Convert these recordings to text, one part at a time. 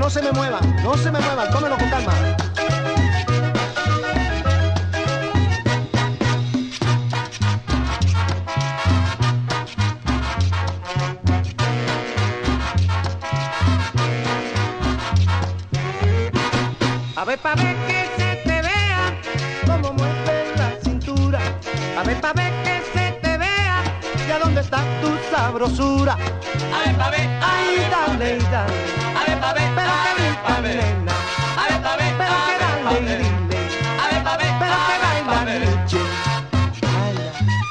no se me muevan, tómenlo con calma. A ver, pa' ver que se te vea cómo mueve la cintura. A ver, pa' ver que se te vea ya dónde está tu sabrosura. A ver, pa' ver, Ay, dale, dale. a ver, pa' ver, Pero que pa' ver, nena. a ver, pa' ver, Pero que dale y dile. a ver, pa' ver, Pero que pa' baila ver. Nietzsche. Baila.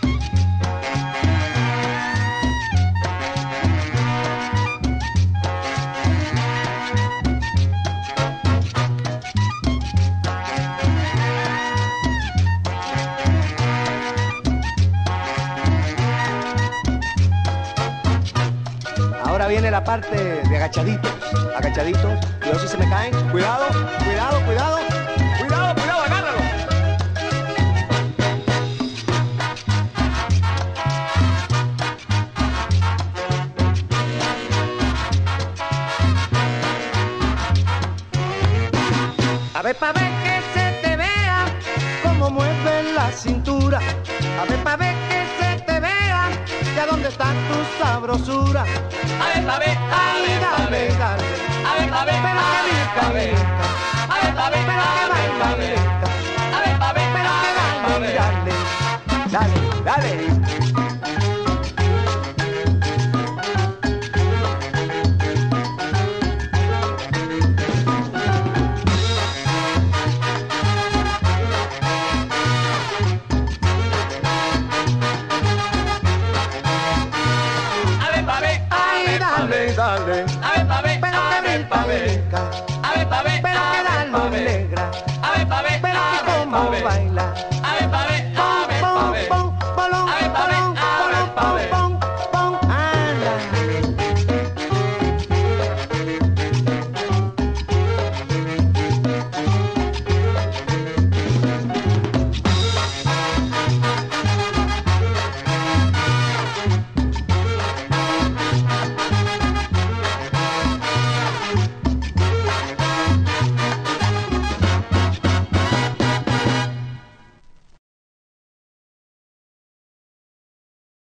Ahora viene la parte de agachaditos. Agachaditos. Cuidado si se me caen. Cuidado, cuidado, cuidado. Cuidado, cuidado, agárralo. A ver, pa' ver que se te vea cómo mueve la cintura. A ver, pa' ver que se te vea ya dónde está tu sabrosura. A ver, pa' ver, Ay, pa' dale, ver, dale. a ver, pa' ver, Pero que rica, pa' ver, rica. a ver, pa' ver, Pero que baila, pa' ver, rica. a ver, pa' ver, Pero que pa' dale, ver. dale. Dale, dale. A ver, pa' ver, Ay, dale, dale. a ver, pa' ver, Pero que pa' rica, ver, rica. a ver, pa' ver, Pero que pa' dale, ver, negra. a ver, pa' ver, Pero que pa' como ver. baila.